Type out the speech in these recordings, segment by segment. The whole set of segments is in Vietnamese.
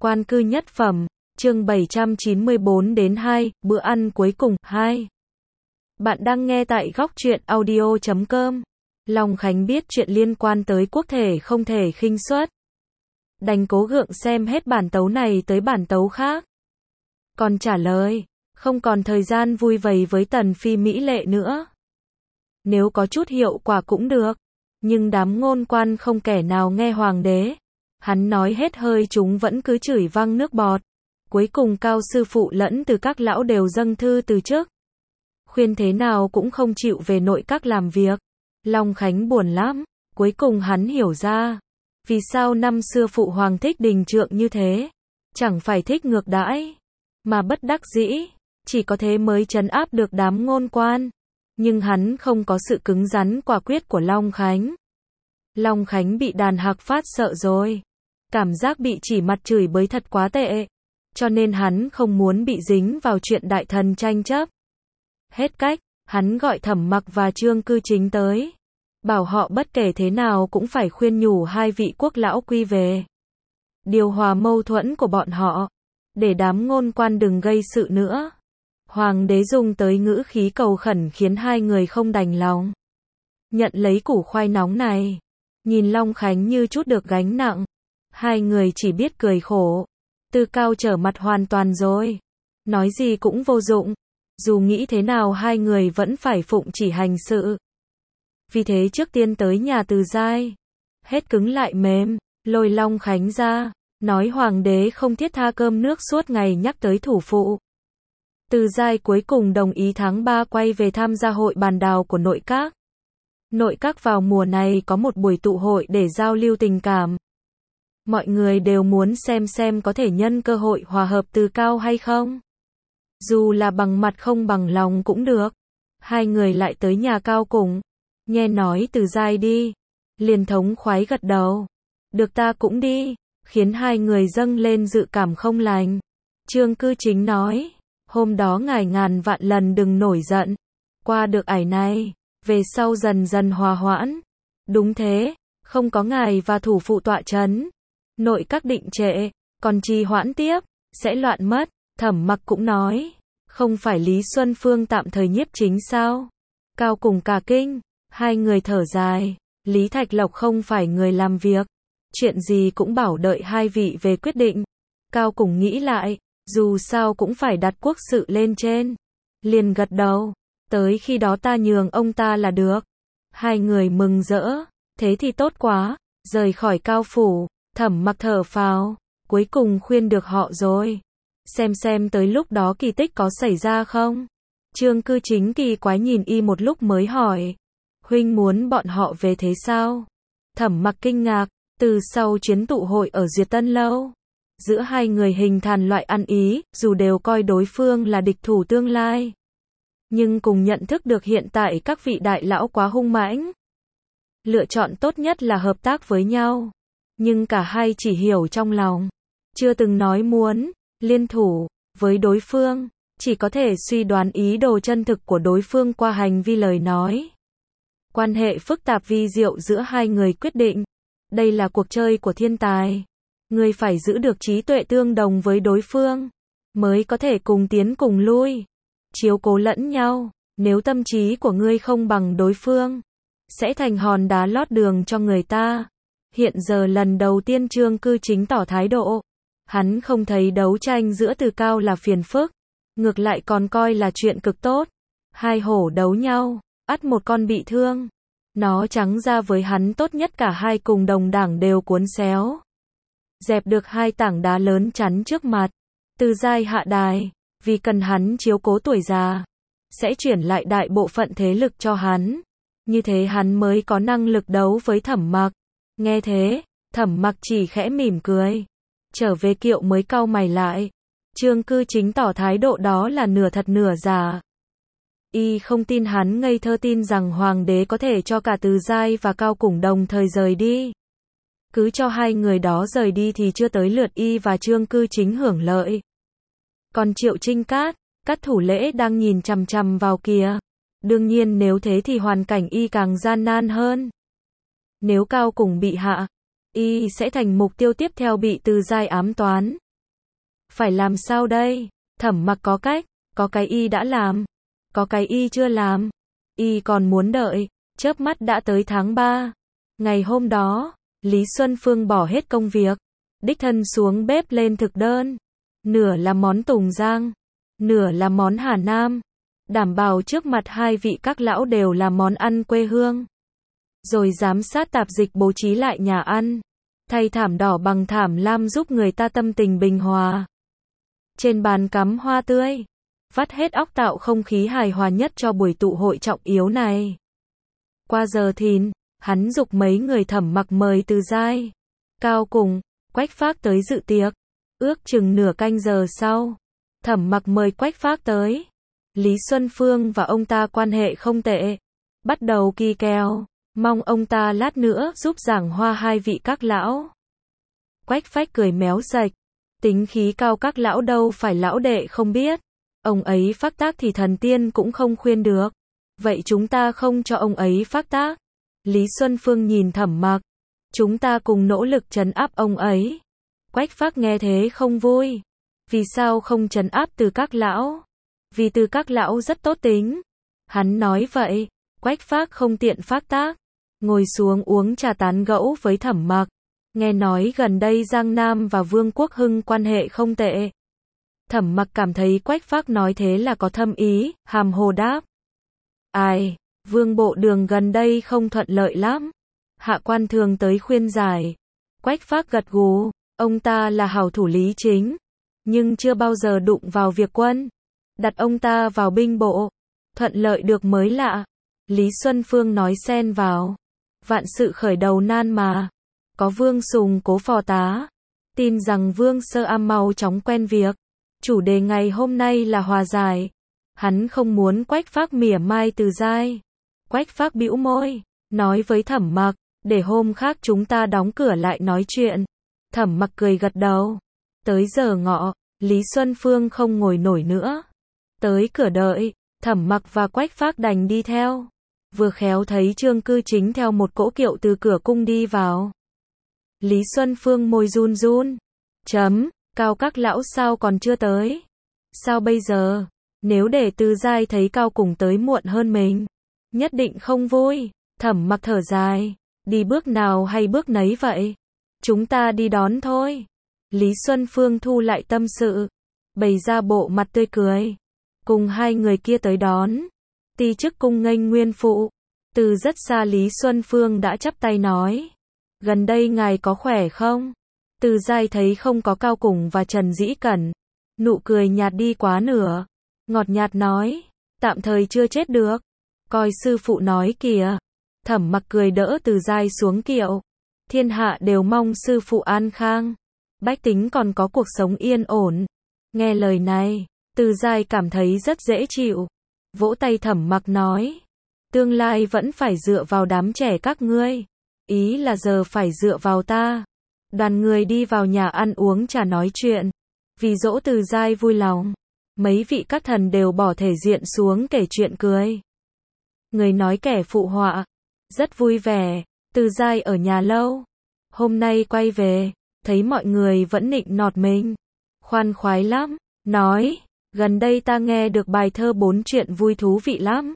Quan cư nhất phẩm, chương 794 đến 2, bữa ăn cuối cùng, 2. Bạn đang nghe tại góc truyện audio.com. Long Khánh biết chuyện liên quan tới quốc thể không thể khinh suất. Đành cố gượng xem hết bản tấu này tới bản tấu khác. Còn trả lời, không còn thời gian vui vầy với tần phi mỹ lệ nữa. Nếu có chút hiệu quả cũng được. Nhưng đám ngôn quan không kẻ nào nghe hoàng đế. Hắn nói hết hơi chúng vẫn cứ chửi văng nước bọt. Cuối cùng Cao sư phụ lẫn từ các lão đều dâng thư từ chức. Khuyên thế nào cũng không chịu về nội các làm việc. Long Khánh buồn lắm. Cuối cùng hắn hiểu ra. Vì sao năm xưa phụ hoàng thích Đình Trượng như thế. Chẳng phải thích ngược đãi. Mà bất đắc dĩ. Chỉ có thế mới trấn áp được đám ngôn quan. Nhưng hắn không có sự cứng rắn quả quyết của Long Khánh. Long Khánh bị đàn hạc phát sợ rồi. Cảm giác bị chỉ mặt chửi bới thật quá tệ. Cho nên hắn không muốn bị dính vào chuyện đại thần tranh chấp. Hết cách, hắn gọi Thẩm Mặc và Trương Cư Chính tới. Bảo họ bất kể thế nào cũng phải khuyên nhủ hai vị quốc lão quy về. Điều hòa mâu thuẫn của bọn họ. Để đám ngôn quan đừng gây sự nữa. Hoàng đế dùng tới ngữ khí cầu khẩn khiến hai người không đành lòng. Nhận lấy củ khoai nóng này. Nhìn Long Khánh như chút được gánh nặng. Hai người chỉ biết cười khổ. Tư Cao trở mặt hoàn toàn rồi. Nói gì cũng vô dụng. Dù nghĩ thế nào hai người vẫn phải phụng chỉ hành sự. Vì thế trước tiên tới nhà Từ Giai. Hết cứng lại mềm. Lôi Long Khánh ra. Nói hoàng đế không thiết tha cơm nước suốt ngày nhắc tới thủ phụ. Từ Giai cuối cùng đồng ý tháng 3 quay về tham gia hội bàn đào của nội các. Nội các vào mùa này có một buổi tụ hội để giao lưu tình cảm. Mọi người đều muốn xem có thể nhân cơ hội hòa hợp Từ Cao hay không. Dù là bằng mặt không bằng lòng cũng được. Hai người lại tới nhà Cao Cùng. Nghe nói Từ Giai đi. Liền thống khoái gật đầu. Được ta cũng đi. Khiến hai người dâng lên dự cảm không lành. Trương Cư Chính nói. Hôm đó ngài ngàn vạn lần đừng nổi giận. Qua được ải này. Về sau dần dần hòa hoãn. Đúng thế. Không có ngài và thủ phụ tọa chấn. Nội các định trệ. Còn trì hoãn tiếp. Sẽ loạn mất. Thẩm Mặc cũng nói. Không phải Lý Xuân Phương tạm thời nhiếp chính sao? Cao Cùng cả kinh. Hai người thở dài. Lý Thạch Lộc không phải người làm việc. Chuyện gì cũng bảo đợi hai vị về quyết định. Cao Cùng nghĩ lại. Dù sao cũng phải đặt quốc sự lên trên. Liền gật đầu. Tới khi đó ta nhường ông ta là được. Hai người mừng rỡ. Thế thì tốt quá. Rời khỏi Cao phủ. Thẩm Mặc thở phào. Cuối cùng khuyên được họ rồi. Xem tới lúc đó kỳ tích có xảy ra không? Trương Cư Chính kỳ quái nhìn y một lúc mới hỏi. Huynh muốn bọn họ về thế sao? Thẩm Mặc kinh ngạc. Từ sau chuyến tụ hội ở Duyệt Tân Lâu. Giữa hai người hình thành loại ăn ý, dù đều coi đối phương là địch thủ tương lai. Nhưng cùng nhận thức được hiện tại các vị đại lão quá hung mãnh. Lựa chọn tốt nhất là hợp tác với nhau. Nhưng cả hai chỉ hiểu trong lòng. Chưa từng nói muốn liên thủ với đối phương. Chỉ có thể suy đoán ý đồ chân thực của đối phương qua hành vi lời nói. Quan hệ phức tạp vi diệu giữa hai người quyết định. Đây là cuộc chơi của thiên tài. Ngươi phải giữ được trí tuệ tương đồng với đối phương. Mới có thể cùng tiến cùng lui. Chiếu cố lẫn nhau. Nếu tâm trí của ngươi không bằng đối phương. Sẽ thành hòn đá lót đường cho người ta. Hiện giờ lần đầu tiên Trương Cư Chính tỏ thái độ. Hắn không thấy đấu tranh giữa Từ Cao là phiền phức. Ngược lại còn coi là chuyện cực tốt. Hai hổ đấu nhau. Ắt một con bị thương. Nó trắng ra với hắn tốt nhất cả hai cùng đồng đảng đều cuốn xéo. Dẹp được hai tảng đá lớn chắn trước mặt. Từ Giai hạ đài. Vì cần hắn chiếu cố tuổi già. Sẽ chuyển lại đại bộ phận thế lực cho hắn. Như thế hắn mới có năng lực đấu với Thẩm Mặc. Nghe thế, Thẩm Mặc chỉ khẽ mỉm cười. Trở về kiệu mới cau mày lại. Trương Cư Chính tỏ thái độ đó là nửa thật nửa giả. Y không tin hắn ngây thơ tin rằng hoàng đế có thể cho cả Từ Giai và Cao Cùng đồng thời rời đi. Cứ cho hai người đó rời đi thì chưa tới lượt y và Trương Cư Chính hưởng lợi. Còn Triệu Trinh Cát, các thủ lễ đang nhìn chằm chằm vào kìa. Đương nhiên nếu thế thì hoàn cảnh y càng gian nan hơn. Nếu Cao Cùng bị hạ, y sẽ thành mục tiêu tiếp theo bị Từ Giai ám toán. Phải làm sao đây? Thẩm Mặc có cách, có cái y đã làm, có cái y chưa làm. Y còn muốn đợi, chớp mắt đã tới tháng 3. Ngày hôm đó, Lý Xuân Phương bỏ hết công việc, đích thân xuống bếp lên thực đơn. Nửa là món Tùng Giang, nửa là món Hà Nam. Đảm bảo trước mặt hai vị các lão đều là món ăn quê hương. Rồi giám sát tạp dịch bố trí lại nhà ăn. Thay thảm đỏ bằng thảm lam giúp người ta tâm tình bình hòa. Trên bàn cắm hoa tươi. Vắt hết óc tạo không khí hài hòa nhất cho buổi tụ hội trọng yếu này. Qua giờ thìn, hắn giục mấy người Thẩm Mặc mời Từ Giai, Cao Cùng, Quách Phác tới dự tiệc. Ước chừng nửa canh giờ sau, Thẩm Mặc mời Quách Phác tới. Lý Xuân Phương và ông ta quan hệ không tệ. Bắt đầu kỳ kèo, mong ông ta lát nữa giúp giảng hoa hai vị các lão. Quách Phách cười méo sạch. Tính khí cao các lão đâu phải lão đệ không biết. Ông ấy phác tác thì thần tiên cũng không khuyên được. Vậy chúng ta không cho ông ấy phác tác. Lý Xuân Phương nhìn Thẩm Mặc. Chúng ta cùng nỗ lực trấn áp ông ấy. Quách Phác nghe thế không vui. Vì sao không trấn áp Từ các lão? Vì Từ các lão rất tốt tính. Hắn nói vậy. Quách Phác không tiện phác tác. Ngồi xuống uống trà tán gẫu với Thẩm Mặc. Nghe nói gần đây Giang Nam và Vương Quốc Hưng quan hệ không tệ. Thẩm Mặc cảm thấy Quách Phác nói thế là có thâm ý, hàm hồ đáp. Ai, Vương bộ đường gần đây không thuận lợi lắm. Hạ quan thường tới khuyên giải. Quách Phác gật gù, ông ta là hảo thủ lý chính, nhưng chưa bao giờ đụng vào việc quân. Đặt ông ta vào binh bộ, thuận lợi được mới lạ. Lý Xuân Phương nói xen vào. Vạn sự khởi đầu nan mà. Có Vương Sùng cố phò tá. Tin rằng Vương Sơ Am mau chóng quen việc. Chủ đề ngày hôm nay là hòa giải. Hắn không muốn Quách Phác mỉa mai Từ Giai. Quách Phác bĩu môi, nói với Thẩm Mặc, để hôm khác chúng ta đóng cửa lại nói chuyện. Thẩm Mặc cười gật đầu. Tới giờ ngọ, Lý Xuân Phương không ngồi nổi nữa. Tới cửa đợi, Thẩm Mặc và Quách Phác đành đi theo. Vừa khéo thấy Trương Cư Chính theo một cỗ kiệu từ cửa cung đi vào. Lý Xuân Phương môi run run. Cao các lão sao còn chưa tới? Sao bây giờ? Nếu để Từ Giai thấy Cao Cùng tới muộn hơn mình, nhất định không vui. Thẩm Mặc thở dài. Đi bước nào hay bước nấy vậy? Chúng ta đi đón thôi. Lý Xuân Phương thu lại tâm sự, bày ra bộ mặt tươi cười. Cùng hai người kia tới đón. Ti chức cung nghênh nguyên phụ. Từ rất xa Lý Xuân Phương đã chắp tay nói. Gần đây ngài có khỏe không? Từ Giai thấy không có Cao Cùng và Trần Dĩ Cẩn. Nụ cười nhạt đi quá nửa. Ngọt nhạt nói. Tạm thời chưa chết được. Coi sư phụ nói kìa. Thẩm Mặc cười đỡ Từ Giai xuống kiệu. Thiên hạ đều mong sư phụ an khang. Bách tính còn có cuộc sống yên ổn. Nghe lời này, Từ Giai cảm thấy rất dễ chịu. Vỗ tay Thẩm Mặc nói. Tương lai vẫn phải dựa vào đám trẻ các ngươi. Ý là giờ phải dựa vào ta. Đoàn người đi vào nhà ăn uống trà nói chuyện. Vì dỗ Từ Giai vui lòng, mấy vị các thần đều bỏ thể diện xuống kể chuyện cười. Người nói kẻ phụ họa. Rất vui vẻ. Từ Giai ở nhà lâu. Hôm nay quay về, thấy mọi người vẫn nịnh nọt mình. Khoan khoái lắm. Nói, gần đây ta nghe được bài thơ 4 chuyện vui thú vị lắm.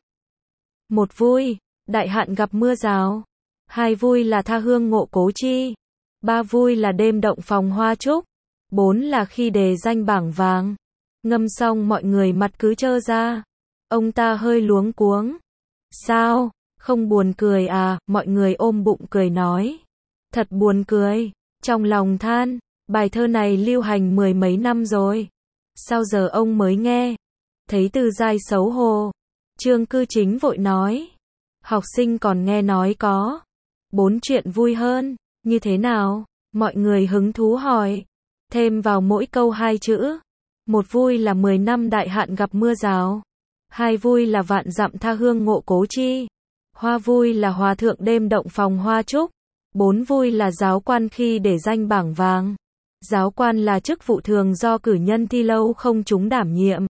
Một vui, đại hạn gặp mưa rào. Hai vui là tha hương ngộ cố chi. Ba vui là đêm động phòng hoa trúc. 4 là khi đề danh bảng vàng. Ngâm xong mọi người mặt cứ trơ ra. Ông ta hơi luống cuống. Sao, không buồn cười à? Mọi người ôm bụng cười nói. Thật buồn cười. Trong lòng than, bài thơ này lưu hành 10 mấy năm rồi. Sao giờ ông mới nghe? Thấy Từ Giai xấu hổ, Trương Cư Chính vội nói. Học sinh còn nghe nói có 4 chuyện vui hơn. Như thế nào? Mọi người hứng thú hỏi. Thêm vào mỗi câu 2 chữ. Một vui là 10 năm đại hạn gặp mưa rào. Hai vui là vạn dặm tha hương ngộ cố chi. Hoa vui là hòa thượng đêm động phòng hoa trúc. 4 vui là giáo quan khi để danh bảng vàng. Giáo quan là chức vụ thường do cử nhân thi lâu không trúng đảm nhiệm.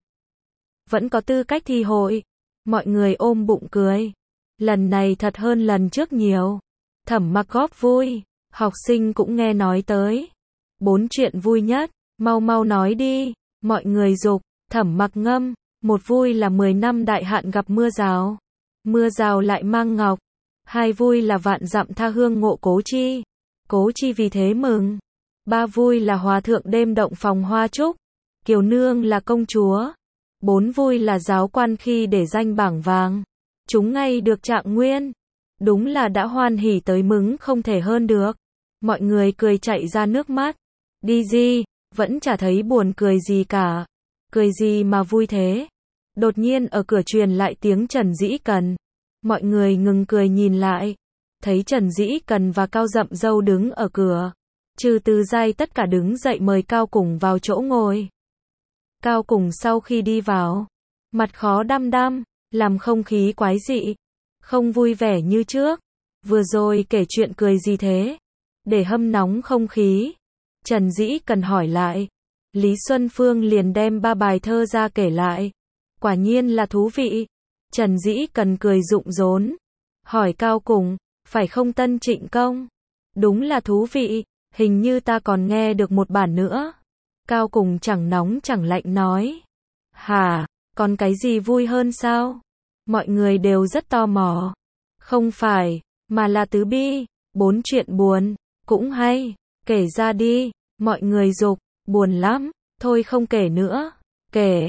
Vẫn có tư cách thi hội. Mọi người ôm bụng cười. Lần này thật hơn lần trước nhiều. Thẩm Mặc góp vui. Học sinh cũng nghe nói tới 4 chuyện vui nhất. Mau mau nói đi, mọi người giục. Thẩm Mặc ngâm, một vui là 10 năm đại hạn gặp mưa rào lại mang ngọc. Hai vui là vạn dặm tha hương ngộ cố chi vì thế mừng. Ba vui là hòa thượng đêm động phòng hoa trúc, kiều nương là công chúa. Bốn vui là giáo quan khi để danh bảng vàng, chúng ngay được trạng nguyên. Đúng là đã hoan hỉ tới mừng không thể hơn được. Mọi người cười chạy ra nước mắt. Đi gì, vẫn chả thấy buồn cười gì cả. Cười gì mà vui thế? Đột nhiên ở cửa truyền lại tiếng Trần Dĩ Cần. Mọi người ngừng cười nhìn lại. Thấy Trần Dĩ Cần và Cao Dậm Dâu đứng ở cửa. Trừ Từ Giai tất cả đứng dậy mời Cao Cùng vào chỗ ngồi. Cao Cùng sau khi đi vào, mặt khó đăm đăm, làm không khí quái dị, không vui vẻ như trước. Vừa rồi kể chuyện cười gì thế? Để hâm nóng không khí. Trần Dĩ Cần hỏi lại. Lý Xuân Phương liền đem 3 bài thơ ra kể lại. Quả nhiên là thú vị. Trần Dĩ Cần cười rụng rốn. Hỏi Cao Cùng, phải không Tân Trịnh Công? Đúng là thú vị, hình như ta còn nghe được một bản nữa. Cao Cùng chẳng nóng chẳng lạnh nói. Hả, còn cái gì vui hơn sao? Mọi người đều rất tò mò. Không phải, mà là Tứ Bi, 4 chuyện buồn, cũng hay, kể ra đi. Mọi người giục, buồn lắm, thôi không kể nữa. Kể,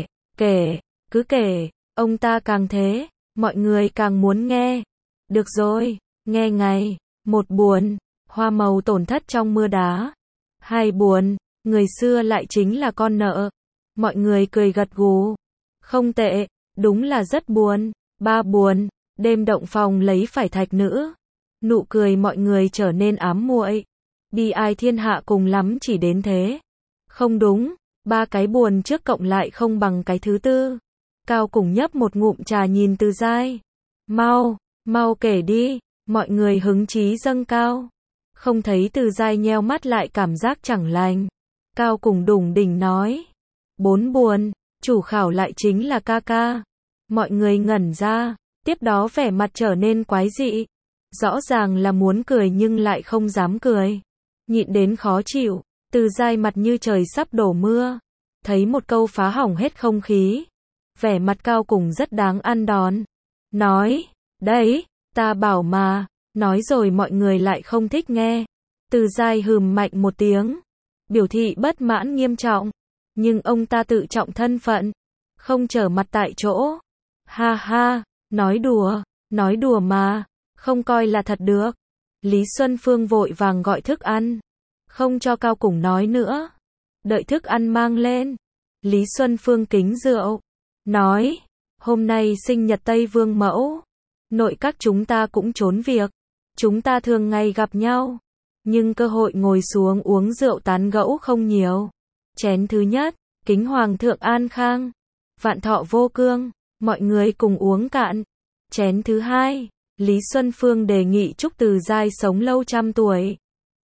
cứ kể, ông ta càng thế, mọi người càng muốn nghe. Được rồi, nghe ngay. 1 buồn, hoa màu tổn thất trong mưa đá. 2 buồn, người xưa lại chính là con nợ. Mọi người cười gật gù. Không tệ, đúng là rất buồn. 3 buồn, đêm động phòng lấy phải thạch nữ. Nụ cười mọi người trở nên ám muội. Bi ai thiên hạ cùng lắm chỉ đến thế. Không đúng, 3 cái buồn trước cộng lại không bằng cái thứ tư. Cao Cùng nhấp một ngụm trà nhìn Từ Giai. Mau kể đi, mọi người hứng chí dâng cao. Không thấy Từ Giai nheo mắt lại cảm giác chẳng lành. Cao Cùng đủng đỉnh nói. 4 buồn, chủ khảo lại chính là ca ca. Mọi người ngẩn ra, tiếp đó vẻ mặt trở nên quái dị. Rõ ràng là muốn cười nhưng lại không dám cười. Nhịn đến khó chịu, Từ Giai mặt như trời sắp đổ mưa. Thấy một câu phá hỏng hết không khí. Vẻ mặt Cao Cùng rất đáng ăn đòn. Nói, đấy, ta bảo mà, nói rồi mọi người lại không thích nghe. Từ Giai hừm mạnh một tiếng, biểu thị bất mãn nghiêm trọng. Nhưng ông ta tự trọng thân phận, không trở mặt tại chỗ. Ha ha, nói đùa mà, không coi là thật được. Lý Xuân Phương vội vàng gọi thức ăn, không cho Cao Cùng nói nữa. Đợi thức ăn mang lên, Lý Xuân Phương kính rượu, nói, hôm nay sinh nhật Tây Vương Mẫu, nội các chúng ta cũng trốn việc. Chúng ta thường ngày gặp nhau, nhưng cơ hội ngồi xuống uống rượu tán gẫu không nhiều. Chén thứ nhất, kính Hoàng thượng an khang, vạn thọ vô cương, mọi người cùng uống cạn. Chén thứ hai, Lý Xuân Phương đề nghị chúc Từ Giai sống lâu trăm tuổi.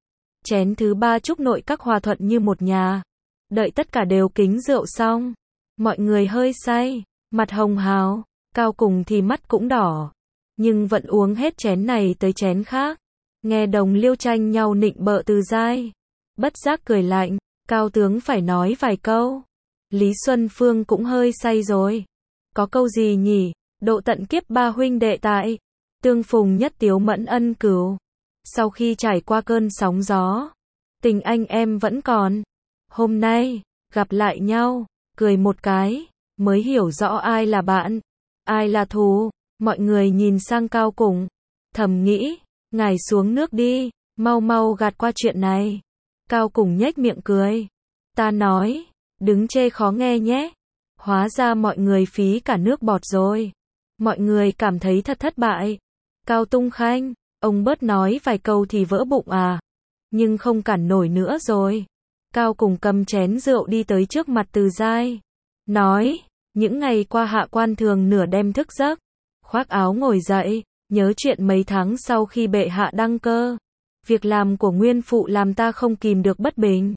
Chén thứ ba chúc nội các hòa thuận như một nhà. Đợi tất cả đều kính rượu xong, mọi người hơi say, mặt hồng hào, Cao Cùng thì mắt cũng đỏ, nhưng vẫn uống hết chén này tới chén khác. Nghe đồng liêu tranh nhau nịnh bợ Từ Giai, bất giác cười lạnh, Cao tướng phải nói vài câu. Lý Xuân Phương cũng hơi say rồi. Có câu gì nhỉ? Độ tận kiếp 3 huynh đệ tại tương phùng nhất tiếu mẫn ân cửu. Sau khi trải qua cơn sóng gió, tình anh em vẫn còn. Hôm nay, gặp lại nhau, cười một cái, mới hiểu rõ ai là bạn, ai là thù. Mọi người nhìn sang Cao Cùng, thầm nghĩ, ngài xuống nước đi, mau gạt qua chuyện này. Cao Cùng nhếch miệng cười. Ta nói, đứng chê khó nghe nhé. Hóa ra mọi người phí cả nước bọt rồi. Mọi người cảm thấy thật thất bại. Cao Tung Khanh, ông bớt nói vài câu thì vỡ bụng à. Nhưng không cản nổi nữa rồi. Cao Cùng cầm chén rượu đi tới trước mặt Từ Giai. Nói, những ngày qua hạ quan thường nửa đêm thức giấc. Khoác áo ngồi dậy, nhớ chuyện mấy tháng sau khi bệ hạ đăng cơ. Việc làm của nguyên phụ làm ta không kìm được bất bình.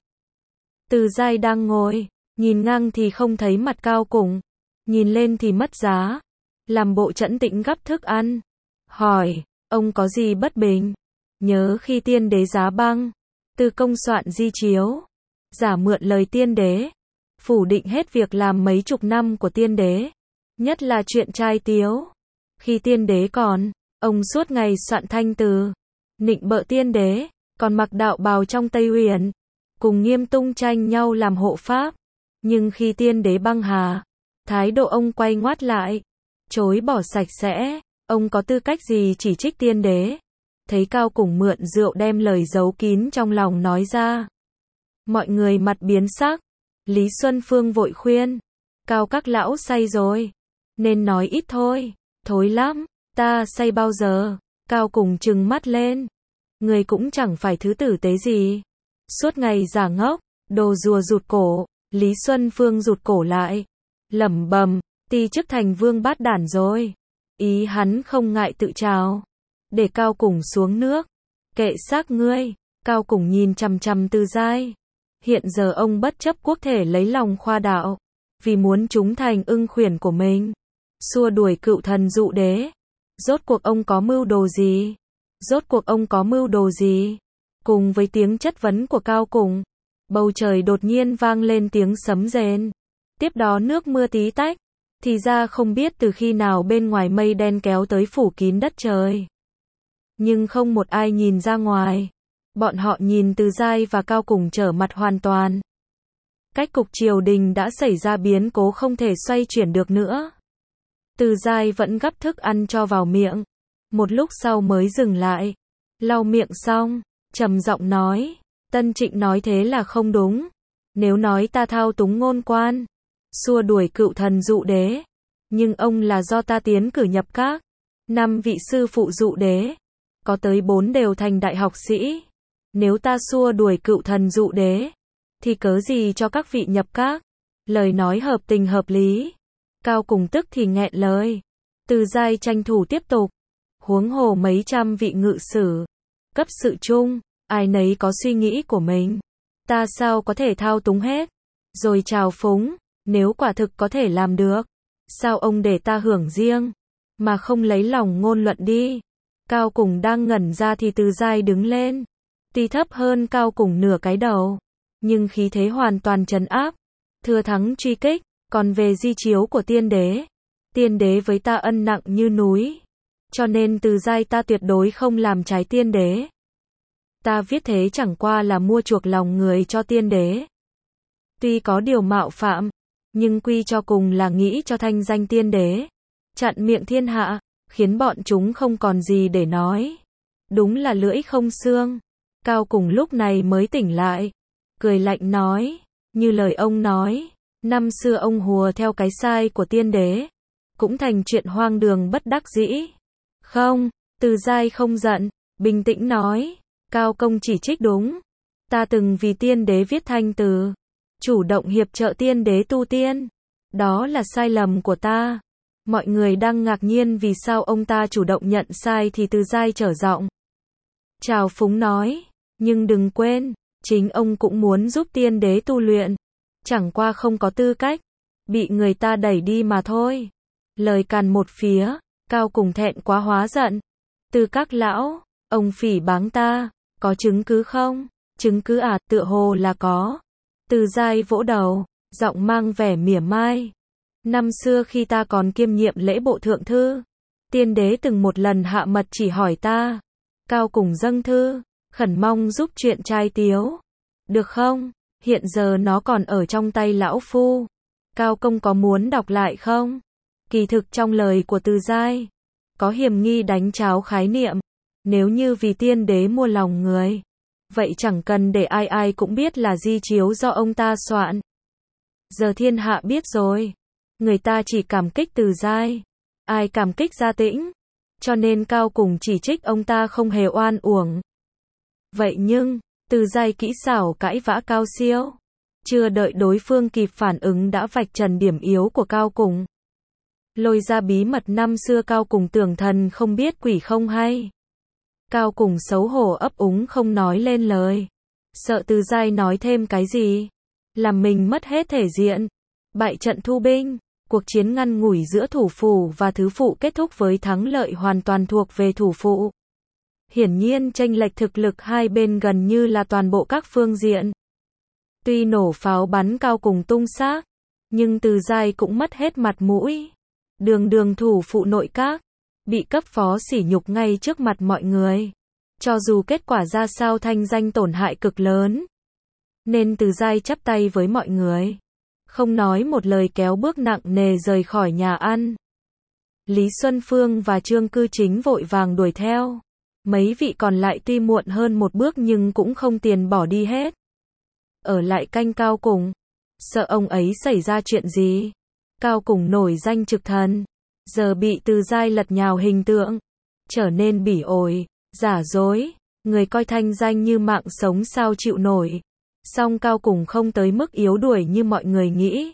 Từ Giai đang ngồi, nhìn ngang thì không thấy mặt Cao Cùng, nhìn lên thì mất giá. Làm bộ trẫn tĩnh gắp thức ăn. Hỏi, ông có gì bất bình? Nhớ khi tiên đế giá băng, Từ Công soạn di chiếu. giả mượn lời tiên đế, phủ định hết việc làm mấy chục năm của tiên đế, nhất là chuyện trai tiếu. Khi tiên đế còn, ông suốt ngày soạn thanh từ, nịnh bợ tiên đế, còn mặc đạo bào trong Tây Huyền, cùng Nghiêm Tung tranh nhau làm hộ pháp. Nhưng khi tiên đế băng hà, thái độ ông quay ngoắt lại, chối bỏ sạch sẽ. Ông có tư cách gì chỉ trích tiên đế? Thấy Cao Cùng mượn rượu đem lời giấu kín trong lòng nói ra. Mọi người mặt biến sắc. Lý Xuân Phương vội khuyên. Cao các lão say rồi, nên nói ít thôi. Thối lắm, ta say bao giờ? Cao Cùng trừng mắt lên. Người cũng chẳng phải thứ tử tế gì. Suốt ngày giả ngốc, đồ rùa rụt cổ. Lý Xuân Phương rụt cổ lại, lẩm bẩm, ti chức thành vương bát đản rồi. Ý hắn không ngại tự trào, để Cao Cùng xuống nước. Kệ xác ngươi. Cao Cùng nhìn chằm chằm Từ Giai. Hiện giờ ông bất chấp quốc thể lấy lòng khoa đạo, vì muốn chúng thành ưng khuyển của mình, xua đuổi cựu thần dụ đế. Rốt cuộc ông có mưu đồ gì? Rốt cuộc ông có mưu đồ gì? Cùng với tiếng chất vấn của Cao Cùng, bầu trời đột nhiên vang lên tiếng sấm rền. Tiếp đó nước mưa tí tách. Thì ra không biết từ khi nào bên ngoài mây đen kéo tới phủ kín đất trời. Nhưng không một ai nhìn ra ngoài. Bọn họ nhìn Từ Giai và Cao Cùng trở mặt hoàn toàn. Cách cục triều đình đã xảy ra biến cố không thể xoay chuyển được nữa. Từ Giai vẫn gắp thức ăn cho vào miệng. Một lúc sau mới dừng lại. Lau miệng xong, trầm giọng nói. Tân Trịnh nói thế là không đúng. Nếu nói ta thao túng ngôn quan, xua đuổi cựu thần dụ đế, nhưng ông là do ta tiến cử nhập các 5 vị sư phụ dụ đế, có tới 4 đều thành đại học sĩ. Nếu ta xua đuổi cựu thần dụ đế, thì cớ gì cho các vị nhập các? Lời nói hợp tình hợp lý. Cao Cùng tức thì nghẹn lời. Từ Giai tranh thủ tiếp tục. Huống hồ mấy trăm vị ngự sử, cấp sự chung, ai nấy có suy nghĩ của mình. Ta sao có thể thao túng hết? Rồi chào phúng. Nếu quả thực có thể làm được, sao ông để ta hưởng riêng, mà không lấy lòng ngôn luận đi? Cao Cùng đang ngẩn ra thì Từ Giai đứng lên. Tuy thấp hơn Cao Cùng nửa cái đầu, nhưng khí thế hoàn toàn trấn áp, thừa thắng truy kích. Còn về di chiếu của tiên đế với ta ân nặng như núi, cho nên Từ Giai ta tuyệt đối không làm trái tiên đế. Ta viết thế chẳng qua là mua chuộc lòng người cho tiên đế. Tuy có điều mạo phạm, nhưng quy cho cùng là nghĩ cho thanh danh tiên đế, chặn miệng thiên hạ, khiến bọn chúng không còn gì để nói. Đúng là lưỡi không xương. Cao Cùng lúc này mới tỉnh lại, cười lạnh nói, như lời ông nói, năm xưa ông hùa theo cái sai của tiên đế, cũng thành chuyện hoang đường bất đắc dĩ. Không, Từ Giai không giận, bình tĩnh nói, Cao công chỉ trích đúng. Ta từng vì tiên đế viết thanh từ, chủ động hiệp trợ tiên đế tu tiên. Đó là sai lầm của ta. Mọi người đang ngạc nhiên vì sao ông ta chủ động nhận sai thì Từ Giai trở giọng. Trào phúng nói, nhưng đừng quên, chính ông cũng muốn giúp tiên đế tu luyện. Chẳng qua không có tư cách, bị người ta đẩy đi mà thôi. Lời càn một phía, Cao Cùng thẹn quá hóa giận. Từ các lão, ông phỉ báng ta, có chứng cứ không? Chứng cứ à? Tựa hồ là có. Từ Giai vỗ đầu, giọng mang vẻ mỉa mai. Năm xưa khi ta còn kiêm nhiệm lễ bộ thượng thư, tiên đế từng một lần hạ mật chỉ hỏi ta. Cao Cùng dâng thư, khẩn mong giúp chuyện trai tiếu. Được không? Hiện giờ nó còn ở trong tay lão phu. Cao công có muốn đọc lại không? Kỳ thực trong lời của Từ Giai, có hiềm nghi đánh tráo khái niệm. Nếu như vì tiên đế mua lòng người, vậy chẳng cần để ai ai cũng biết là di chiếu do ông ta soạn. Giờ thiên hạ biết rồi. Người ta chỉ cảm kích Từ Giai, ai cảm kích Gia Tĩnh. Cho nên Cao Cùng chỉ trích ông ta không hề oan uổng. Vậy nhưng, Từ Giai kỹ xảo cãi vã cao siêu. Chưa đợi đối phương kịp phản ứng đã vạch trần điểm yếu của Cao Cùng. Lôi ra bí mật năm xưa Cao Cùng tưởng thần không biết quỷ không hay. Cao Cùng xấu hổ ấp úng không nói lên lời. Sợ Từ Giai nói thêm cái gì, làm mình mất hết thể diện. Bại trận thu binh, cuộc chiến ngăn ngủi giữa thủ phủ và thứ phụ kết thúc với thắng lợi hoàn toàn thuộc về thủ phụ. Hiển nhiên chênh lệch thực lực hai bên gần như là toàn bộ các phương diện. Tuy nổ pháo bắn Cao Cùng tung xác, nhưng Từ Giai cũng mất hết mặt mũi. Đường đường thủ phụ nội các, bị cấp phó sỉ nhục ngay trước mặt mọi người. Cho dù kết quả ra sao thanh danh tổn hại cực lớn. Nên Từ Giai chắp tay với mọi người. Không nói một lời kéo bước nặng nề rời khỏi nhà ăn. Lý Xuân Phương và Trương Cư Chính vội vàng đuổi theo. Mấy vị còn lại tuy muộn hơn một bước nhưng cũng không tiền bỏ đi hết. Ở lại canh Cao Cùng. Sợ ông ấy xảy ra chuyện gì. Cao Cùng nổi danh trực thần. Giờ bị Từ Giai lật nhào hình tượng. Trở nên bỉ ổi, giả dối. Người coi thanh danh như mạng sống sao chịu nổi. Song Cao Cùng không tới mức yếu đuổi như mọi người nghĩ.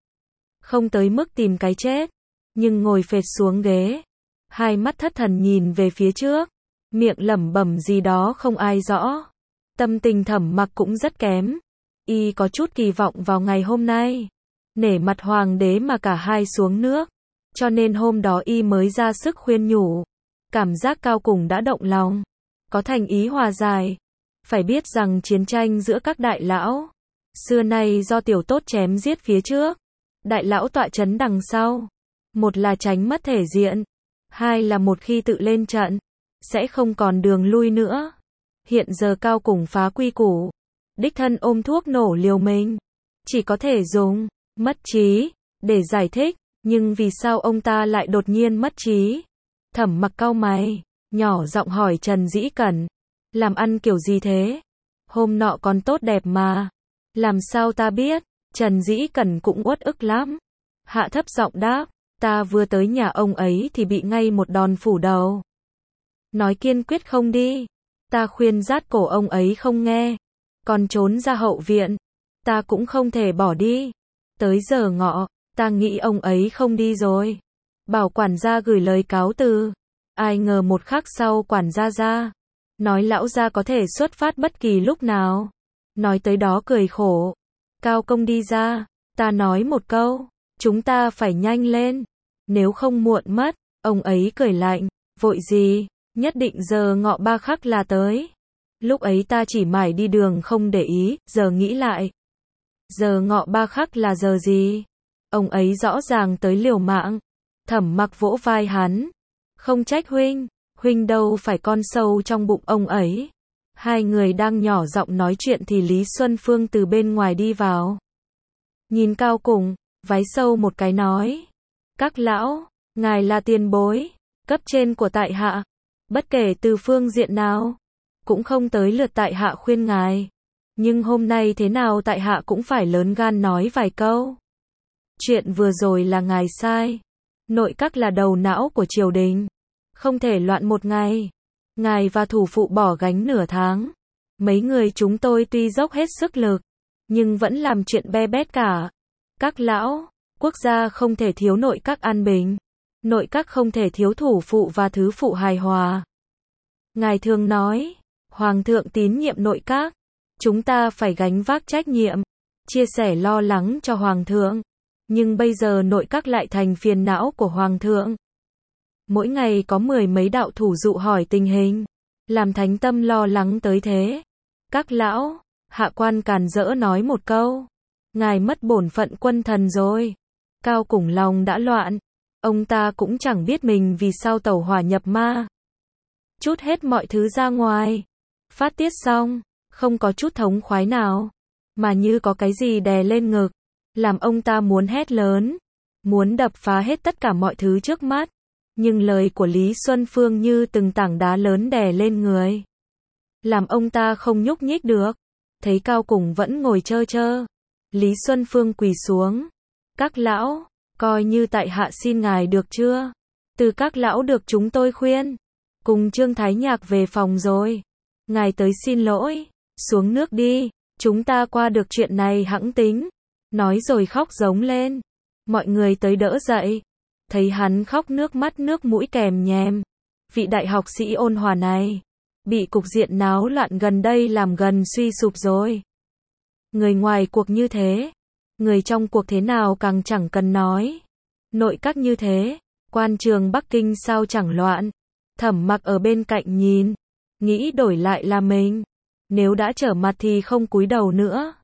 Không tới mức tìm cái chết. Nhưng ngồi phệt xuống ghế. Hai mắt thất thần nhìn về phía trước. Miệng lẩm bẩm gì đó không ai rõ. Tâm tình Thẩm Mặc cũng rất kém. Y có chút kỳ vọng vào ngày hôm nay. Nể mặt hoàng đế mà cả hai xuống nước. Cho nên hôm đó y mới ra sức khuyên nhủ. Cảm giác Cao Cùng đã động lòng. Có thành ý hòa giải. Phải biết rằng chiến tranh giữa các đại lão. Xưa nay do tiểu tốt chém giết phía trước. Đại lão tọa chấn đằng sau. Một là tránh mất thể diện. Hai là một khi tự lên trận. Sẽ không còn đường lui nữa. Hiện giờ Cao Cùng phá quy củ. Đích thân ôm thuốc nổ liều mình. Chỉ có thể dùng mất trí để giải thích. Nhưng vì sao ông ta lại đột nhiên mất trí? Thẩm Mặc cau mày, nhỏ giọng hỏi Trần Dĩ Cẩn. Làm ăn kiểu gì thế? Hôm nọ còn tốt đẹp mà. Làm sao ta biết? Trần Dĩ Cẩn cũng uất ức lắm. Hạ thấp giọng đáp. Ta vừa tới nhà ông ấy thì bị ngay một đòn phủ đầu. Nói kiên quyết không đi. Ta khuyên rát cổ ông ấy không nghe. Còn trốn ra hậu viện. Ta cũng không thể bỏ đi. Tới giờ ngọ, ta nghĩ ông ấy không đi rồi. Bảo quản gia gửi lời cáo từ. Ai ngờ một khắc sau quản gia ra. Nói lão gia có thể xuất phát bất kỳ lúc nào. Nói tới đó cười khổ. Cao công đi ra. Ta nói một câu. Chúng ta phải nhanh lên. Nếu không muộn mất. Ông ấy cười lạnh. Vội gì? Nhất định giờ ngọ 3 khắc là tới. Lúc ấy ta chỉ mải đi đường không để ý. Giờ nghĩ lại. Giờ ngọ 3 khắc là giờ gì? Ông ấy rõ ràng tới liều mạng. Thẩm Mặc vỗ vai hắn. Không trách huynh. Huynh đâu phải con sâu trong bụng ông ấy. Hai người đang nhỏ giọng nói chuyện thì Lý Xuân Phương từ bên ngoài đi vào. Nhìn Cao Cùng, vái sâu một cái nói. Các lão, ngài là tiền bối, cấp trên của tại hạ. Bất kể từ phương diện nào, cũng không tới lượt tại hạ khuyên ngài. Nhưng hôm nay thế nào tại hạ cũng phải lớn gan nói vài câu. Chuyện vừa rồi là ngài sai. Nội các là đầu não của triều đình. Không thể loạn một ngày. Ngài và thủ phụ bỏ gánh nửa tháng. Mấy người chúng tôi tuy dốc hết sức lực, nhưng vẫn làm chuyện be bét cả. Các lão, quốc gia không thể thiếu nội các an bình. Nội các không thể thiếu thủ phụ và thứ phụ hài hòa. Ngài thường nói, Hoàng thượng tín nhiệm nội các. Chúng ta phải gánh vác trách nhiệm, chia sẻ lo lắng cho Hoàng thượng. Nhưng bây giờ nội các lại thành phiền não của Hoàng thượng. Mỗi ngày có 10 mấy đạo thủ dụ hỏi tình hình, làm thánh tâm lo lắng tới thế. Các lão, hạ quan càn rỡ nói một câu. Ngài mất bổn phận quân thần rồi. Cao Cùng lòng đã loạn. Ông ta cũng chẳng biết mình vì sao tẩu hỏa nhập ma. Chút hết mọi thứ ra ngoài. Phát tiết xong, không có chút thống khoái nào. Mà như có cái gì đè lên ngực. Làm ông ta muốn hét lớn. Muốn đập phá hết tất cả mọi thứ trước mắt. Nhưng lời của Lý Xuân Phương như từng tảng đá lớn đè lên người. Làm ông ta không nhúc nhích được. Thấy Cao Cùng vẫn ngồi trơ trơ. Lý Xuân Phương quỳ xuống. Các lão, coi như tại hạ xin ngài được chưa? Từ các lão được chúng tôi khuyên. Cùng Trương Thái Nhạc về phòng rồi. Ngài tới xin lỗi. Xuống nước đi. Chúng ta qua được chuyện này hẵng tính. Nói rồi khóc giống lên. Mọi người tới đỡ dậy. Thấy hắn khóc nước mắt nước mũi kèm nhèm. Vị đại học sĩ ôn hòa này. Bị cục diện náo loạn gần đây làm gần suy sụp rồi. Người ngoài cuộc như thế. Người trong cuộc thế nào càng chẳng cần nói. Nội các như thế. Quan trường Bắc Kinh sao chẳng loạn. Thẩm Mặc ở bên cạnh nhìn. Nghĩ đổi lại là mình. Nếu đã trở mặt thì không cúi đầu nữa.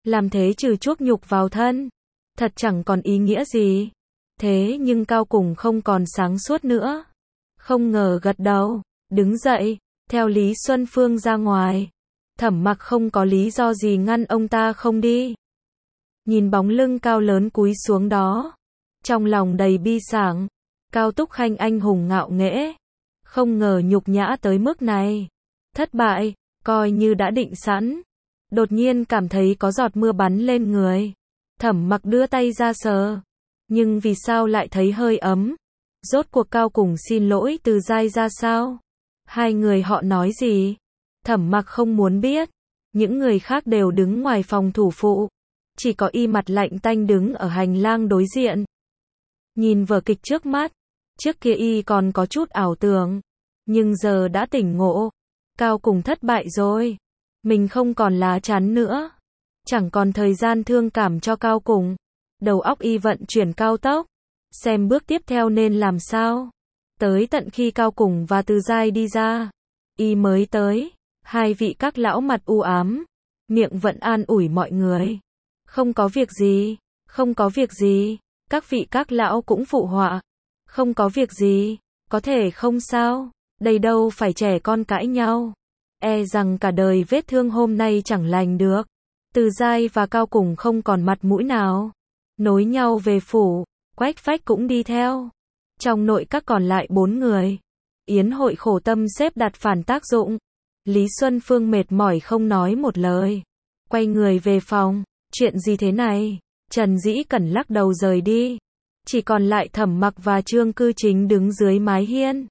Làm thế trừ chuốc nhục vào thân, thật chẳng còn ý nghĩa gì. Thế nhưng Cao Cùng không còn sáng suốt nữa. Không ngờ gật đầu, đứng dậy, theo Lý Xuân Phương ra ngoài. Thẩm Mặc không có lý do gì ngăn ông ta không đi. Nhìn bóng lưng cao lớn cúi xuống đó, trong lòng đầy bi sảng. Cao Túc Khanh anh hùng ngạo nghễ, không ngờ nhục nhã tới mức này. Thất bại, coi như đã định sẵn. Đột nhiên cảm thấy có giọt mưa bắn lên người. Thẩm Mặc đưa tay ra sờ, nhưng vì sao lại thấy hơi ấm? Rốt cuộc Cao Cùng xin lỗi Từ Giai ra sao? Hai người họ nói gì? Thẩm Mặc không muốn biết. Những người khác đều đứng ngoài phòng thủ phụ, chỉ có y mặt lạnh tanh đứng ở hành lang đối diện. Nhìn vở kịch trước mắt, trước kia y còn có chút ảo tưởng, nhưng giờ đã tỉnh ngộ. Cao Cùng thất bại rồi, mình không còn lá chắn nữa, chẳng còn thời gian thương cảm cho Cao Cùng. Đầu óc y vận chuyển cao tốc, xem bước tiếp theo nên làm sao. Tới tận khi Cao Cùng và Từ Giai đi ra, y mới tới. Hai vị các lão mặt u ám, miệng vẫn an ủi mọi người. Không có việc gì, không có việc gì. Các vị các lão cũng phụ họa. Không có việc gì, có thể không sao. Đây đâu phải trẻ con cãi nhau. E rằng cả đời vết thương hôm nay chẳng lành được. Từ Giai và Cao Cùng không còn mặt mũi nào. Nối nhau về phủ, Quách Phách cũng đi theo. Trong nội các còn lại 4 người. Yến hội khổ tâm xếp đặt phản tác dụng. Lý Xuân Phương mệt mỏi không nói một lời. Quay người về phòng. Chuyện gì thế này? Trần Dĩ Cẩn lắc đầu rời đi. Chỉ còn lại Thẩm Mặc và Trương Cư Chính đứng dưới mái hiên.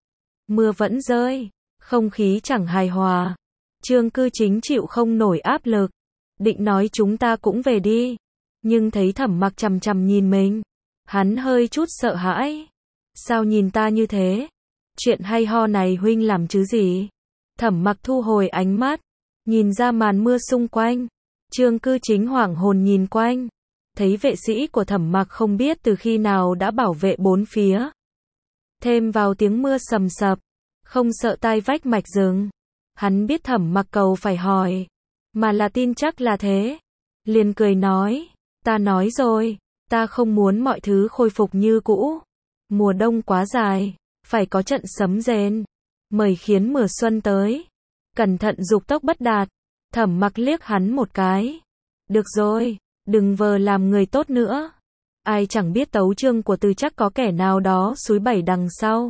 Mưa vẫn rơi. Không khí chẳng hài hòa. Trương Cư Chính chịu không nổi áp lực. Định nói chúng ta cũng về đi. Nhưng thấy Thẩm Mặc chằm chằm nhìn mình. Hắn hơi chút sợ hãi. Sao nhìn ta như thế? Chuyện hay ho này huynh làm chứ gì? Thẩm Mặc thu hồi ánh mắt, nhìn ra màn mưa xung quanh. Trương Cư Chính hoảng hồn nhìn quanh, thấy vệ sĩ của Thẩm Mặc không biết từ khi nào đã bảo vệ bốn phía. Thêm vào tiếng mưa sầm sập, không sợ tai vách mạch rừng. Hắn biết Thẩm Mặc cầu phải hỏi, mà là tin chắc là thế. Liền cười nói, ta nói rồi, ta không muốn mọi thứ khôi phục như cũ. Mùa đông quá dài, phải có trận sấm rền. Mời khiến mùa xuân tới. Cẩn thận dục tốc bất đạt. Thẩm Mặc liếc hắn một cái. Được rồi, đừng vờ làm người tốt nữa. Ai chẳng biết tấu chương của Từ chắc có kẻ nào đó xúi bẩy đằng sau.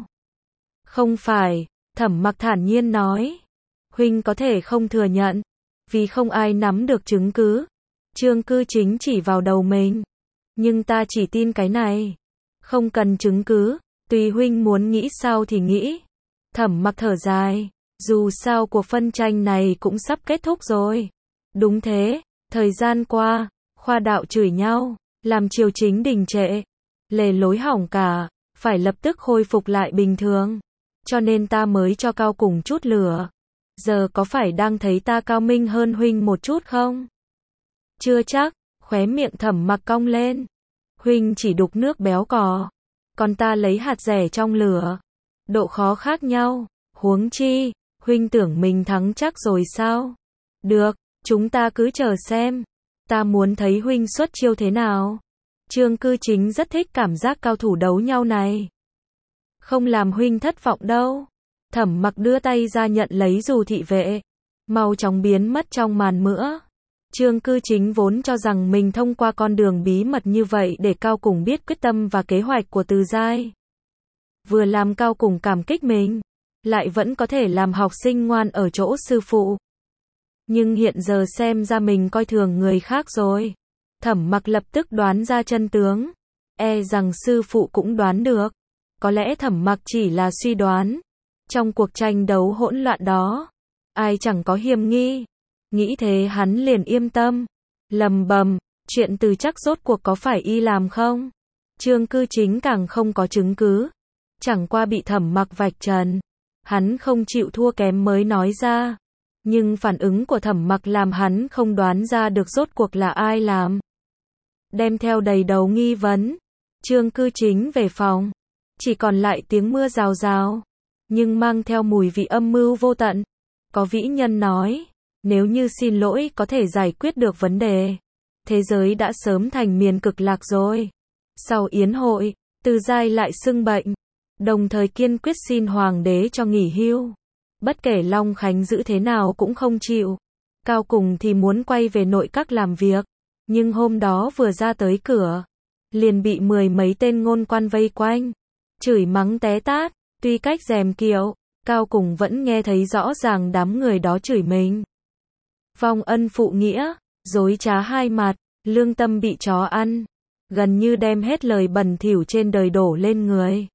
Không phải, Thẩm Mặc thản nhiên nói. Huynh có thể không thừa nhận, vì không ai nắm được chứng cứ. Trương Cư Chính chỉ vào đầu mình. Nhưng ta chỉ tin cái này. Không cần chứng cứ, tùy huynh muốn nghĩ sao thì nghĩ. Thẩm Mặc thở dài, dù sao cuộc phân tranh này cũng sắp kết thúc rồi. Đúng thế, thời gian qua, khoa đạo chửi nhau, làm triều chính đình trệ, lề lối hỏng cả, phải lập tức khôi phục lại bình thường. Cho nên ta mới cho Cao Cùng chút lửa. Giờ có phải đang thấy ta cao minh hơn huynh một chút không? Chưa chắc, khóe miệng Thẩm Mặc cong lên. Huynh chỉ đục nước béo cò, còn ta lấy hạt rẻ trong lửa. Độ khó khác nhau, huống chi, huynh tưởng mình thắng chắc rồi sao? Được, chúng ta cứ chờ xem. Ta muốn thấy huynh xuất chiêu thế nào. Trương Cư Chính rất thích cảm giác cao thủ đấu nhau này. Không làm huynh thất vọng đâu. Thẩm Mặc đưa tay ra nhận lấy dù thị vệ, mau chóng biến mất trong màn mưa. Trương Cư Chính vốn cho rằng mình thông qua con đường bí mật như vậy để Cao Cùng biết quyết tâm và kế hoạch của Từ Giai. Vừa làm Cao Cùng cảm kích mình, lại vẫn có thể làm học sinh ngoan ở chỗ sư phụ. Nhưng hiện giờ xem ra mình coi thường người khác rồi. Thẩm Mặc lập tức đoán ra chân tướng. E rằng sư phụ cũng đoán được. Có lẽ Thẩm Mặc chỉ là suy đoán. Trong cuộc tranh đấu hỗn loạn đó, ai chẳng có hiềm nghi. Nghĩ thế hắn liền yên tâm. Lầm bầm, chuyện Từ chắc rốt cuộc có phải y làm không? Trương Cư Chính càng không có chứng cứ. Chẳng qua bị Thẩm Mặc vạch trần. Hắn không chịu thua kém mới nói ra. Nhưng phản ứng của Thẩm Mặc làm hắn không đoán ra được rốt cuộc là ai làm. Đem theo đầy đầu nghi vấn, Trương Cư Chính về phòng. Chỉ còn lại tiếng mưa rào rào, nhưng mang theo mùi vị âm mưu vô tận. Có vĩ nhân nói, Nếu như xin lỗi có thể giải quyết được vấn đề, thế giới đã sớm thành miền cực lạc rồi. Sau yến hội, Từ Giai lại xưng bệnh, đồng thời kiên quyết xin hoàng đế cho nghỉ hưu. Bất kể Long Khánh giữ thế nào cũng không chịu. Cao Cùng thì muốn quay về nội các làm việc, nhưng hôm đó vừa ra tới cửa, liền bị 10 mấy tên ngôn quan vây quanh, chửi mắng té tát. Tuy cách rèm kiệu, Cao Cùng vẫn nghe thấy rõ ràng đám người đó chửi mình. Vong ân phụ nghĩa, dối trá hai mặt, lương tâm bị chó ăn, gần như đem hết lời bẩn thỉu trên đời đổ lên người.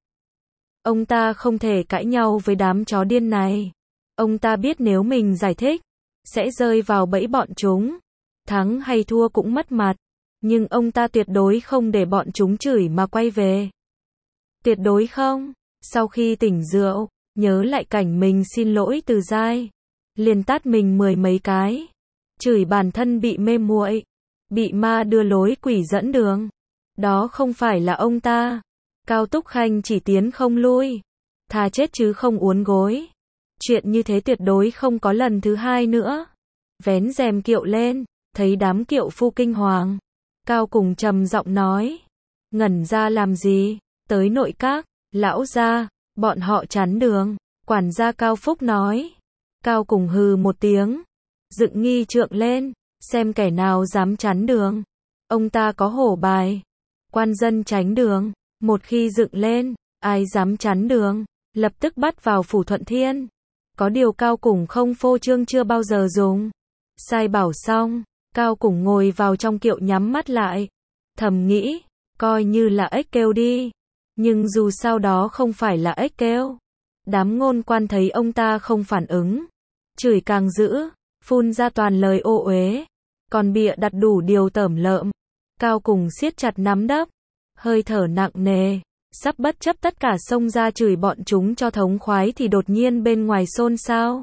Ông ta không thể cãi nhau với đám chó điên này. Ông ta biết nếu mình giải thích, sẽ rơi vào bẫy bọn chúng. Thắng hay thua cũng mất mặt. Nhưng ông ta tuyệt đối không để bọn chúng chửi mà quay về. Tuyệt đối không. Sau khi tỉnh rượu, nhớ lại cảnh mình xin lỗi Từ Giai, liền tát mình 10 mấy cái. Chửi bản thân bị mê muội, bị ma đưa lối quỷ dẫn đường. Đó không phải là ông ta. Cao Túc Khanh chỉ tiến không lui. Thà chết chứ không uốn gối. Chuyện như thế tuyệt đối không có lần thứ hai nữa. Vén rèm kiệu lên, thấy đám kiệu phu kinh hoàng. Cao Cùng trầm giọng nói. Ngẩn ra làm gì, tới nội các, lão gia, bọn họ chắn đường. Quản gia Cao Phúc nói. Cao Cùng hừ một tiếng, dựng nghi trượng lên, xem kẻ nào dám chắn đường. Ông ta có hổ bài, quan dân tránh đường. Một khi dựng lên, ai dám chắn đường, lập tức bắt vào phủ Thuận Thiên. Có điều Cao Cùng không phô trương chưa bao giờ dùng. Sai bảo xong, Cao Cùng ngồi vào trong kiệu nhắm mắt lại. Thầm nghĩ, coi như là ếch kêu đi. Nhưng dù sao đó không phải là ếch kêu. Đám ngôn quan thấy ông ta không phản ứng, chửi càng dữ, phun ra toàn lời ô uế, còn bịa đặt đủ điều tởm lợm. Cao Cùng siết chặt nắm đấm, hơi thở nặng nề, sắp bất chấp tất cả xông ra chửi bọn chúng cho thống khoái thì đột nhiên bên ngoài xôn xao.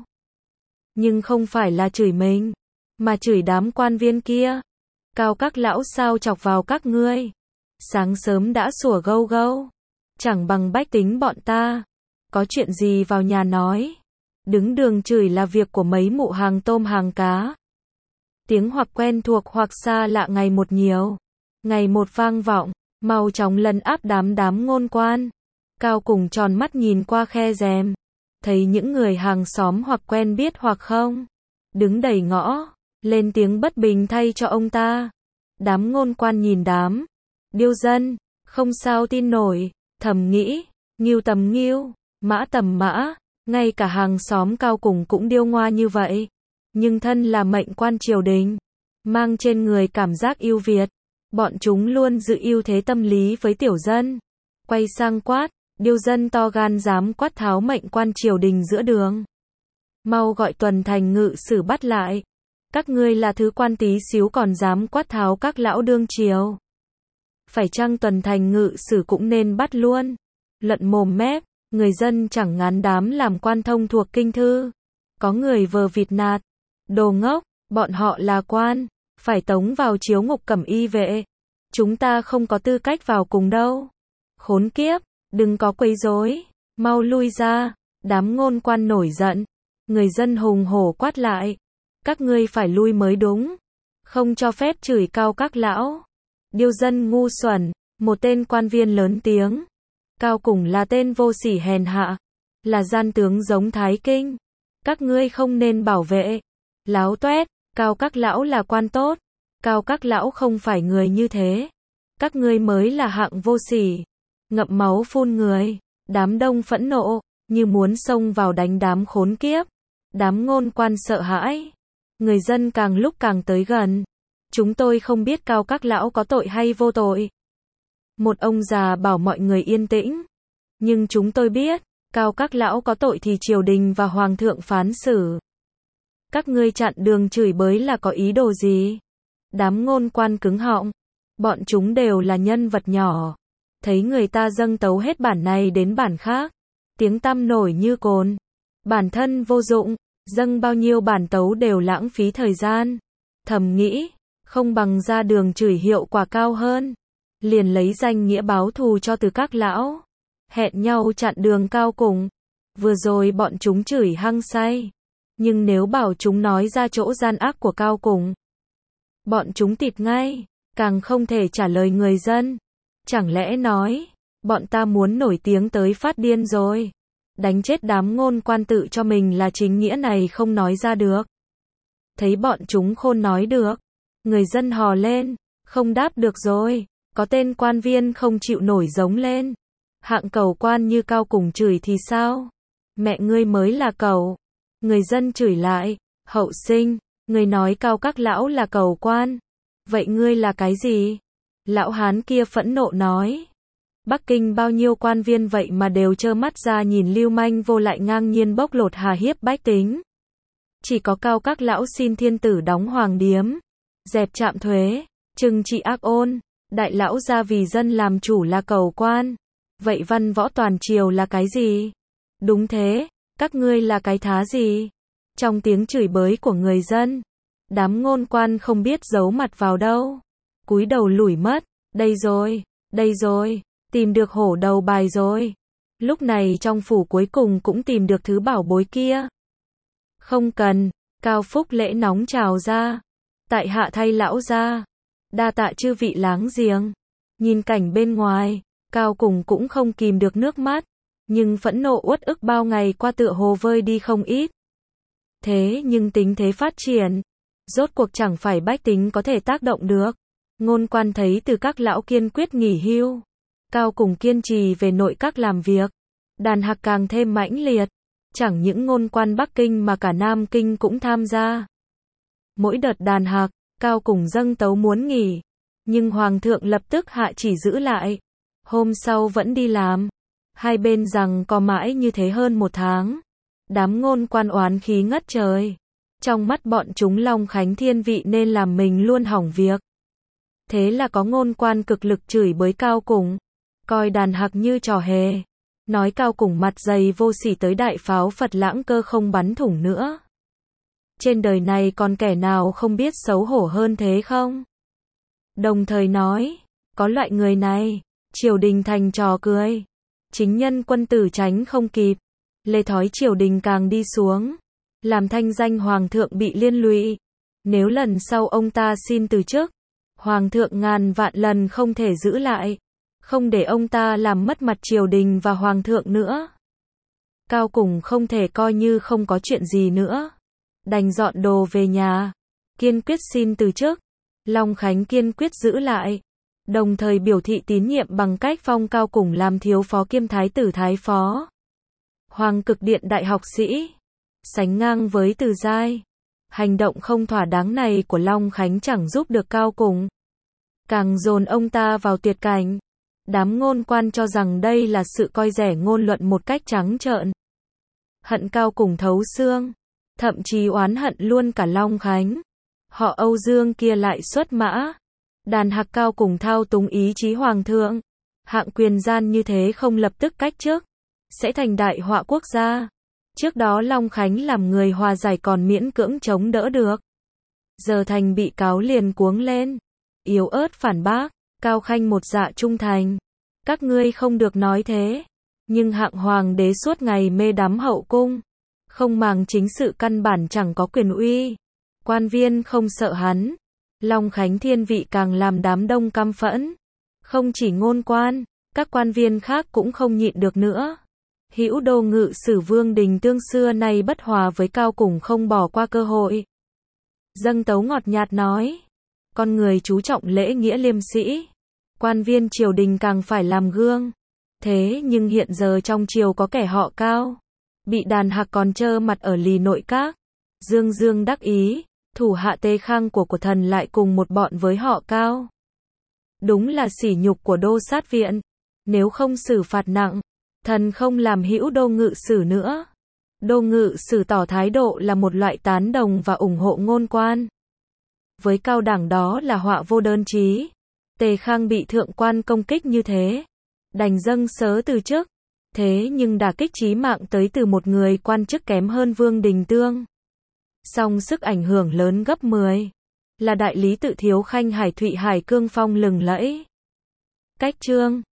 Nhưng không phải là chửi mình, mà chửi đám quan viên kia. Cao các lão sao chọc vào các ngươi. Sáng sớm đã sủa gâu gâu, chẳng bằng bách tính bọn ta. Có chuyện gì vào nhà nói. Đứng đường chửi là việc của mấy mụ hàng tôm hàng cá. Tiếng hoặc quen thuộc hoặc xa lạ ngày một nhiều, ngày một vang vọng, mau chóng lấn áp đám ngôn quan. Cao Cùng tròn mắt nhìn qua khe rèm, thấy những người hàng xóm hoặc quen biết hoặc không, đứng đầy ngõ, lên tiếng bất bình thay cho ông ta. Đám ngôn quan nhìn đám điêu dân, không sao tin nổi, thầm nghĩ, ngưu tầm ngưu, mã tầm mã, ngay cả hàng xóm Cao Cùng cũng điêu ngoa như vậy. Nhưng thân là mệnh quan triều đình, mang trên người cảm giác ưu việt, bọn chúng luôn giữ ưu thế tâm lý với tiểu dân. Quay sang quát, điêu dân to gan dám quát tháo mệnh quan triều đình giữa đường. Mau gọi tuần thành ngự sử bắt lại. Các ngươi là thứ quan tí xíu còn dám quát tháo các lão đương triều. Phải chăng tuần thành ngự sử cũng nên bắt luôn. Lận mồm mép, người dân chẳng ngán đám làm quan thông thuộc kinh thư. Có người vờ vịt nạt. Đồ ngốc, bọn họ là quan, phải tống vào chiếu ngục cẩm y vệ. Chúng ta không có tư cách vào cùng đâu. Khốn kiếp, đừng có quấy rối, mau lui ra. Đám ngôn quan nổi giận, người dân hùng hổ quát lại. Các ngươi phải lui mới đúng, không cho phép chửi cao các lão. Điêu dân ngu xuẩn, một tên quan viên lớn tiếng. Cao Cùng là tên vô sỉ hèn hạ, là gian tướng giống Thái Kinh. Các ngươi không nên bảo vệ. Láo toét, cao các lão là quan tốt. Cao các lão không phải người như thế. Các ngươi mới là hạng vô sỉ. Ngậm máu phun người. Đám đông phẫn nộ, như muốn xông vào đánh đám khốn kiếp. Đám ngôn quan sợ hãi. Người dân càng lúc càng tới gần. Chúng tôi không biết cao các lão có tội hay vô tội. Một ông già bảo mọi người yên tĩnh. Nhưng chúng tôi biết, cao các lão có tội thì triều đình và hoàng thượng phán xử. Các ngươi chặn đường chửi bới là có ý đồ gì? Đám ngôn quan cứng họng. Bọn chúng đều là nhân vật nhỏ. Thấy người ta dâng tấu hết bản này đến bản khác. Tiếng tăm nổi như cồn. Bản thân vô dụng, dâng bao nhiêu bản tấu đều lãng phí thời gian. Thầm nghĩ, không bằng ra đường chửi hiệu quả cao hơn. Liền lấy danh nghĩa báo thù cho từ các lão. Hẹn nhau chặn đường Cao Cùng. Vừa rồi bọn chúng chửi hăng say. Nhưng nếu bảo chúng nói ra chỗ gian ác của Cao Cùng, bọn chúng tịt ngay, càng không thể trả lời người dân. Chẳng lẽ nói, bọn ta muốn nổi tiếng tới phát điên rồi. Đánh chết đám ngôn quan tự cho mình là chính nghĩa này không nói ra được. Thấy bọn chúng khôn nói được, người dân hò lên, không đáp được rồi, có tên quan viên không chịu nổi giống lên. Hạng cẩu quan như Cao Cùng chửi thì sao? Mẹ ngươi mới là cẩu. Người dân chửi lại, hậu sinh, người nói Cao các lão là cẩu quan. Vậy ngươi là cái gì? Lão hán kia phẫn nộ nói. Bắc Kinh bao nhiêu quan viên vậy mà đều trơ mắt ra nhìn lưu manh vô lại ngang nhiên bóc lột hà hiếp bách tính. Chỉ có Cao các lão xin thiên tử đóng hoàng điếm, dẹp trạm thuế, trừng trị ác ôn, đại lão ra vì dân làm chủ là cẩu quan. Vậy văn võ toàn triều là cái gì? Đúng thế, các ngươi là cái thá gì? Trong tiếng chửi bới của người dân, đám ngôn quan không biết giấu mặt vào đâu. Cúi đầu lủi mất, đây rồi, tìm được hổ đầu bài rồi. Lúc này trong phủ cuối cùng cũng tìm được thứ bảo bối kia. Không cần, Cao Phúc Lễ nóng trào ra. Tại hạ thay lão ra. Đa tạ chư vị láng giềng. Nhìn cảnh bên ngoài, Cao Cùng cũng không kìm được nước mắt. Nhưng phẫn nộ uất ức bao ngày qua tựa hồ vơi đi không ít. Thế nhưng tính thế phát triển, rốt cuộc chẳng phải bách tính có thể tác động được. Ngôn quan thấy từ các lão kiên quyết nghỉ hưu, Cao Cùng kiên trì về nội các làm việc. Đàn hạc càng thêm mãnh liệt. Chẳng những ngôn quan Bắc Kinh mà cả Nam Kinh cũng tham gia. Mỗi đợt đàn hạc, Cao Cùng dâng tấu muốn nghỉ. Nhưng Hoàng thượng lập tức hạ chỉ giữ lại. Hôm sau vẫn đi làm. Hai bên rằng có mãi như thế hơn một tháng. Đám ngôn quan oán khí ngất trời. Trong mắt bọn chúng Long Khánh thiên vị nên làm mình luôn hỏng việc. Thế là có ngôn quan cực lực chửi bới Cao Cùng. Coi đàn hạc như trò hề. Nói Cao Cùng mặt dày vô sỉ tới đại pháo Phật lãng cơ không bắn thủng nữa. Trên đời này còn kẻ nào không biết xấu hổ hơn thế không? Đồng thời nói, có loại người này, triều đình thành trò cười. Chính nhân quân tử tránh không kịp. Lê thói triều đình càng đi xuống. Làm thanh danh Hoàng thượng bị liên lụy. Nếu lần sau ông ta xin từ chức, Hoàng thượng ngàn vạn lần không thể giữ lại. Không để ông ta làm mất mặt triều đình và Hoàng thượng nữa. Cao Cùng không thể coi như không có chuyện gì nữa. Đành dọn đồ về nhà. Kiên quyết xin từ chức. Long Khánh kiên quyết giữ lại. Đồng thời biểu thị tín nhiệm bằng cách phong Cao Cùng làm thiếu phó kiêm thái tử thái phó. Hoàng cực điện đại học sĩ. Sánh ngang với Từ Giai. Hành động không thỏa đáng này của Long Khánh chẳng giúp được Cao Cùng. Càng dồn ông ta vào tuyệt cảnh. Đám ngôn quan cho rằng đây là sự coi rẻ ngôn luận một cách trắng trợn. Hận Cao Cùng thấu xương. Thậm chí oán hận luôn cả Long Khánh. Họ Âu Dương kia lại xuất mã. Đàn hạc Cao Cùng thao túng ý chí Hoàng thượng. Hạng quyền gian như thế không lập tức cách chức. Sẽ thành đại họa quốc gia. Trước đó Long Khánh làm người hòa giải còn miễn cưỡng chống đỡ được. Giờ thành bị cáo liền cuống lên. Yếu ớt phản bác. Cao Khanh một dạ trung thành. Các ngươi không được nói thế. Nhưng hạng hoàng đế suốt ngày mê đắm hậu cung. Không màng chính sự căn bản chẳng có quyền uy. Quan viên không sợ hắn. Long Khánh thiên vị càng làm đám đông căm phẫn. Không chỉ ngôn quan, các quan viên khác cũng không nhịn được nữa. Hữu Đô Ngự Sử Vương Đình Tương xưa nay bất hòa với Cao Cùng không bỏ qua cơ hội. Dâng tấu ngọt nhạt nói. Con người chú trọng lễ nghĩa liêm sĩ. Quan viên triều đình càng phải làm gương. Thế nhưng hiện giờ trong triều có kẻ họ Cao. Bị đàn hạc còn trơ mặt ở lì nội các. Dương dương đắc ý. Thủ hạ Tề Khang của thần lại cùng một bọn với họ Cao. Đúng là sỉ nhục của đô sát viện. Nếu không xử phạt nặng, thần không làm Hữu Đô Ngự Sử nữa. Đô Ngự Sử tỏ thái độ là một loại tán đồng và ủng hộ ngôn quan. Với Cao đẳng đó là họa vô đơn chí. Tề Khang bị thượng quan công kích như thế, đành dâng sớ từ chức. Thế nhưng đả kích chí mạng tới từ một người quan chức kém hơn Vương Đình Tương. Song sức ảnh hưởng lớn gấp 10. Là đại lý tự Thiếu Khanh Hải Thụy Hải Cương phong lừng lẫy. Cách chương